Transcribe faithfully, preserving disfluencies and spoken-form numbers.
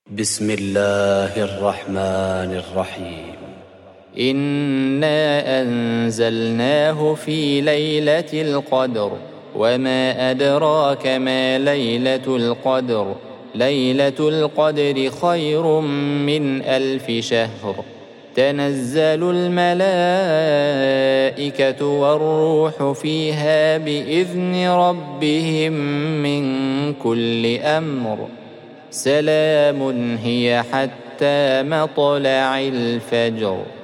بسم الله الرحمن الرحيم. إنا أنزلناه في ليلة القدر وما أدراك ما ليلة القدر ليلة القدر خير من ألف شهر تنزل الملائكة والروح فيها بإذن ربهم من كل أمر سلام هي حتى مطلع الفجر.